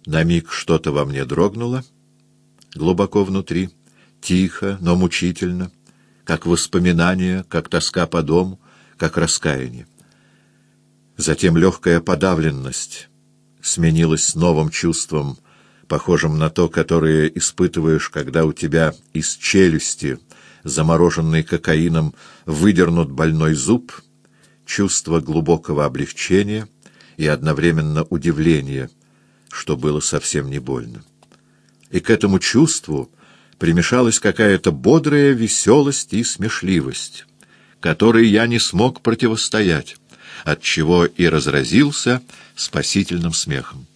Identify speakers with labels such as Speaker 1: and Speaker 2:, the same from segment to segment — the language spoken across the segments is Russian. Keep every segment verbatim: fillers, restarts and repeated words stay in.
Speaker 1: На миг что-то во мне дрогнуло, глубоко внутри, тихо, но мучительно, как воспоминание, как тоска по дому, как раскаяние. Затем легкая подавленность сменилась новым чувством, похожим на то, которое испытываешь, когда у тебя из челюсти, замороженной кокаином, выдернут больной зуб, чувство глубокого облегчения и одновременно удивления, что было совсем не больно. И к этому чувству примешалась какая-то бодрая веселость и смешливость, которой я не смог противостоять, отчего и разразился спасительным смехом.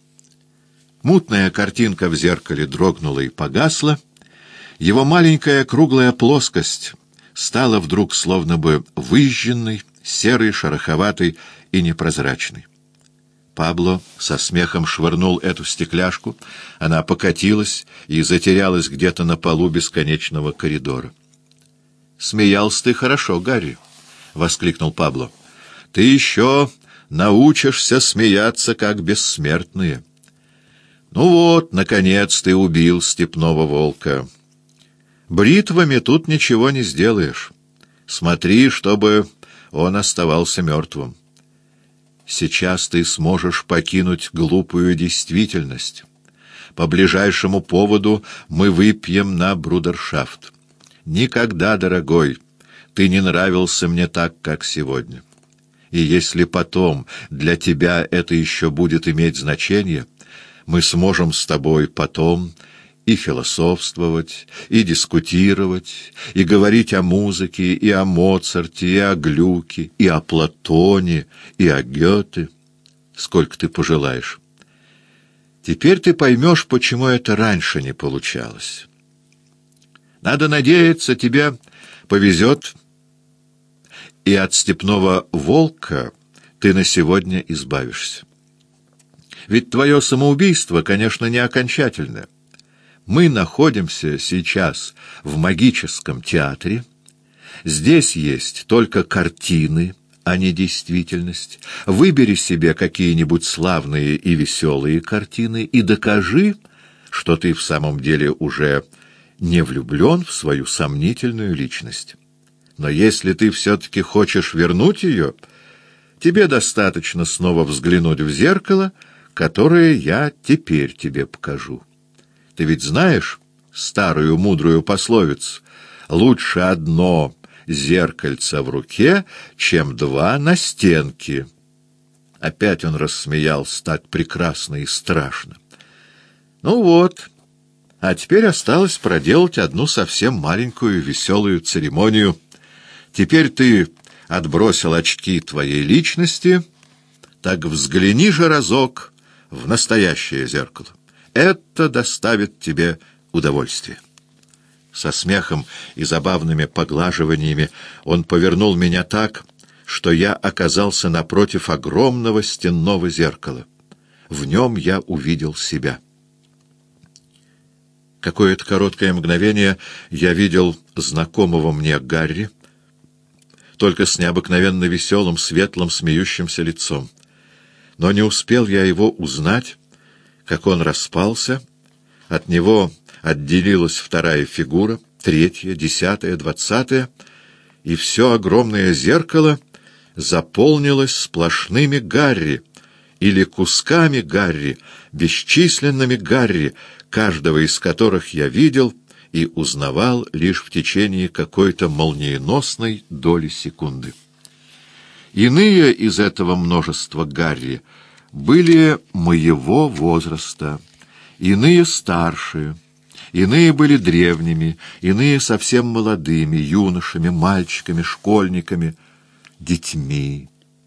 Speaker 1: Мутная картинка в зеркале дрогнула и погасла, его маленькая круглая плоскость стала вдруг словно бы выжженной, серой, шероховатой и непрозрачной. Пабло со смехом швырнул эту стекляшку, она покатилась и затерялась где-то на полу бесконечного коридора. «Смеялся ты хорошо, Гарри!» — воскликнул Пабло. «Ты еще научишься смеяться, как бессмертные. Ну вот, наконец, ты убил степного волка. Бритвами тут ничего не сделаешь. Смотри, чтобы он оставался мертвым. Сейчас ты сможешь покинуть глупую действительность. По ближайшему поводу мы выпьем на брудершафт. Никогда, дорогой, ты не нравился мне так, как сегодня. И если потом для тебя это еще будет иметь значение, мы сможем с тобой потом и философствовать, и дискутировать, и говорить о музыке, и о Моцарте, и о Глюке, и о Платоне, и о Гёте, сколько ты пожелаешь. Теперь ты поймешь, почему это раньше не получалось. Надо надеяться, тебе повезет, и от степного волка ты на сегодня избавишься. Ведь твое самоубийство, конечно, не окончательное. Мы находимся сейчас в магическом театре. Здесь есть только картины, а не действительность. Выбери себе какие-нибудь славные и веселые картины и докажи, что ты в самом деле уже не влюблен в свою сомнительную личность. Но если ты все-таки хочешь вернуть ее, тебе достаточно снова взглянуть в зеркало, которое я теперь тебе покажу. Ты ведь знаешь старую мудрую пословицу: «Лучше одно зеркальце в руке, чем два на стенке». Опять он рассмеялся так прекрасно и страшно. Ну вот, а теперь осталось проделать одну совсем маленькую веселую церемонию. Теперь ты отбросил очки твоей личности, так взгляни же разок в настоящее зеркало. Это доставит тебе удовольствие. Со смехом и забавными поглаживаниями он повернул меня так, что я оказался напротив огромного стенного зеркала. В нем я увидел себя. Какое-то короткое мгновение я видел знакомого мне Гарри, только с необыкновенно веселым, светлым, смеющимся лицом. Но не успел я его узнать, как он распался, от него отделилась вторая фигура, третья, десятая, двадцатая, и все огромное зеркало заполнилось сплошными Гарри, или кусками Гарри, бесчисленными Гарри, каждого из которых я видел и узнавал лишь в течение какой-то молниеносной доли секунды. Иные из этого множества Гарри были моего возраста, иные старшие, иные были древними, иные совсем молодыми, юношами, мальчиками, школьниками, детьми.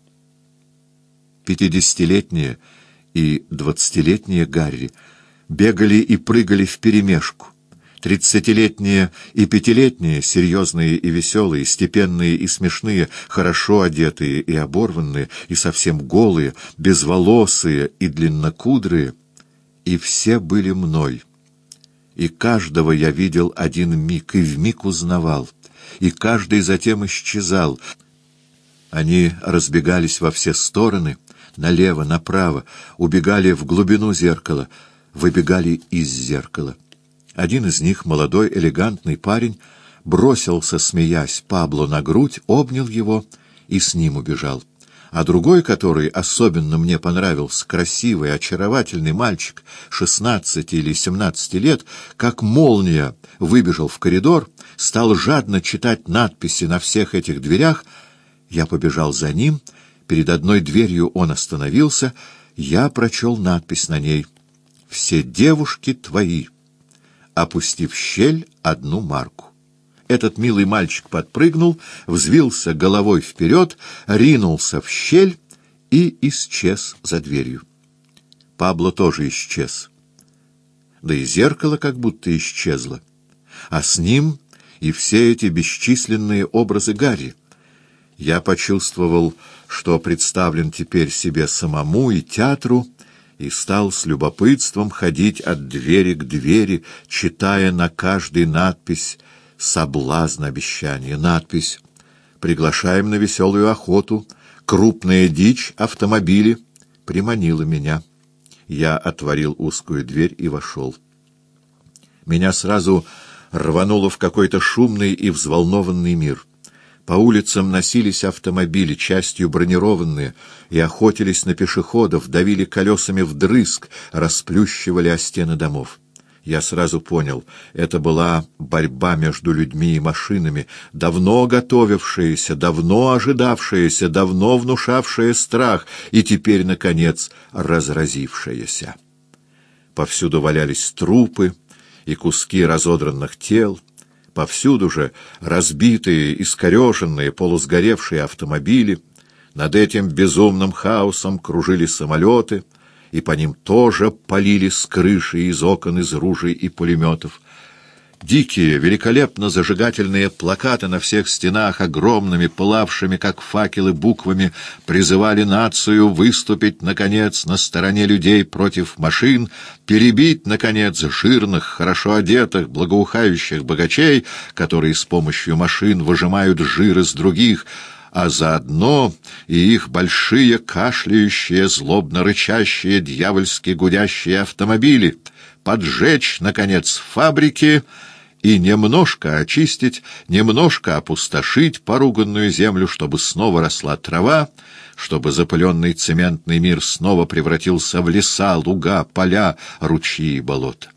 Speaker 1: Пятидесятилетние и двадцатилетние Гарри бегали и прыгали вперемешку. Тридцатилетние и пятилетние, серьезные и веселые, степенные и смешные, хорошо одетые и оборванные, и совсем голые, безволосые и длиннокудрые, и все были мной. И каждого я видел один миг, и вмиг узнавал, и каждый затем исчезал. Они разбегались во все стороны, налево, направо, убегали в глубину зеркала, выбегали из зеркала. Один из них, молодой, элегантный парень, бросился, смеясь, Пабло на грудь, обнял его и с ним убежал. А другой, который особенно мне понравился, красивый, очаровательный мальчик, шестнадцати или семнадцати лет, как молния выбежал в коридор, стал жадно читать надписи на всех этих дверях. Я побежал за ним, перед одной дверью он остановился, я прочел надпись на ней: «Все девушки твои», опустив в щель одну марку. Этот милый мальчик подпрыгнул, взвился головой вперед, ринулся в щель и исчез за дверью. Пабло тоже исчез. Да и зеркало как будто исчезло. А с ним и все эти бесчисленные образы Гарри. Я почувствовал, что представлен теперь себе самому и театру, и стал с любопытством ходить от двери к двери, читая на каждой надпись «Соблазн обещания». Надпись «Приглашаем на веселую охоту. Крупная дичь, автомобили» приманила меня. Я отворил узкую дверь и вошел. Меня сразу рвануло в какой-то шумный и взволнованный мир. По улицам носились автомобили, частью бронированные, и охотились на пешеходов, давили колесами вдрызг, расплющивали о стены домов. Я сразу понял, это была борьба между людьми и машинами, давно готовившаяся, давно ожидавшаяся, давно внушавшая страх, и теперь, наконец, разразившаяся. Повсюду валялись трупы и куски разодранных тел. Повсюду же разбитые, искореженные, полусгоревшие автомобили. Над этим безумным хаосом кружили самолеты, и по ним тоже палили с крыши, из окон, из ружей и пулеметов. Дикие, великолепно зажигательные плакаты на всех стенах, огромными, пылавшими, как факелы, буквами, призывали нацию выступить, наконец, на стороне людей против машин, перебить, наконец, жирных, хорошо одетых, благоухающих богачей, которые с помощью машин выжимают жир из других, а заодно и их большие, кашляющие, злобно рычащие, дьявольски гудящие автомобили, поджечь, наконец, фабрики и немножко очистить, немножко опустошить поруганную землю, чтобы снова росла трава, чтобы запыленный цементный мир снова превратился в леса, луга, поля, ручьи и болота.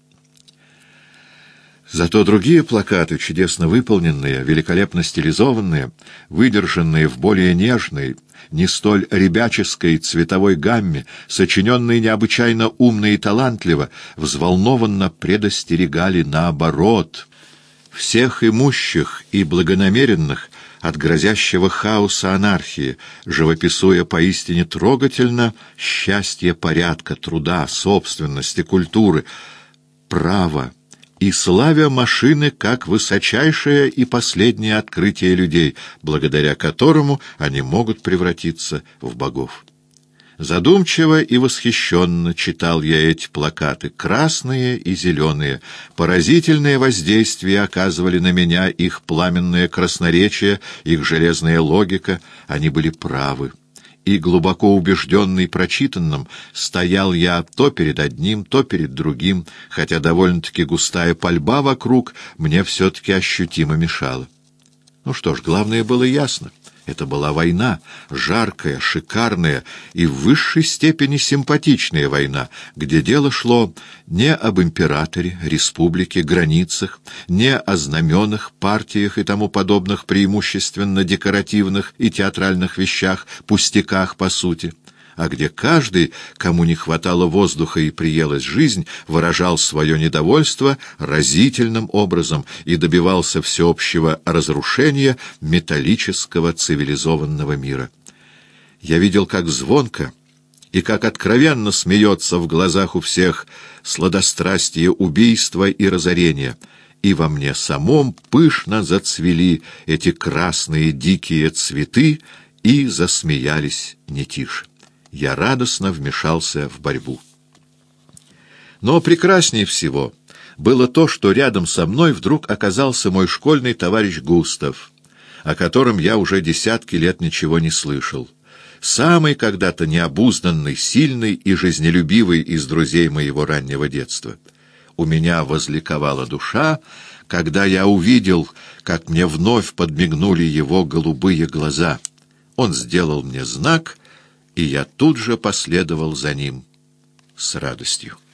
Speaker 1: Зато другие плакаты, чудесно выполненные, великолепно стилизованные, выдержанные в более нежной, не столь ребяческой цветовой гамме, сочиненные необычайно умно и талантливо, взволнованно предостерегали наоборот всех имущих и благонамеренных от грозящего хаоса анархии, живописуя поистине трогательно счастье порядка, труда, собственности, культуры, права, и славя машины как высочайшее и последнее открытие людей, благодаря которому они могут превратиться в богов. Задумчиво и восхищенно читал я эти плакаты, красные и зеленые. Поразительное воздействие оказывали на меня их пламенное красноречие, их железная логика. Они были правы. И, глубоко убежденный прочитанным, стоял я то перед одним, то перед другим, хотя довольно-таки густая пальба вокруг мне все-таки ощутимо мешала. Ну что ж, главное было ясно. Это была война, жаркая, шикарная и в высшей степени симпатичная война, где дело шло не об императоре, республике, границах, не о знаменах, партиях и тому подобных преимущественно декоративных и театральных вещах, пустяках по сути, а где каждый, кому не хватало воздуха и приелась жизнь, выражал свое недовольство разительным образом и добивался всеобщего разрушения металлического цивилизованного мира. Я видел, как звонко и как откровенно смеется в глазах у всех сладострастие убийства и разорения, и во мне самом пышно зацвели эти красные дикие цветы и засмеялись не тише. Я радостно вмешался в борьбу. Но прекраснее всего было то, что рядом со мной вдруг оказался мой школьный товарищ Густав, о котором я уже десятки лет ничего не слышал. самый когда-то необузданный, сильный и жизнелюбивый из друзей моего раннего детства. У меня возликовала душа, когда я увидел, как мне вновь подмигнули его голубые глаза. Он сделал мне знак, и я тут же последовал за ним с радостью.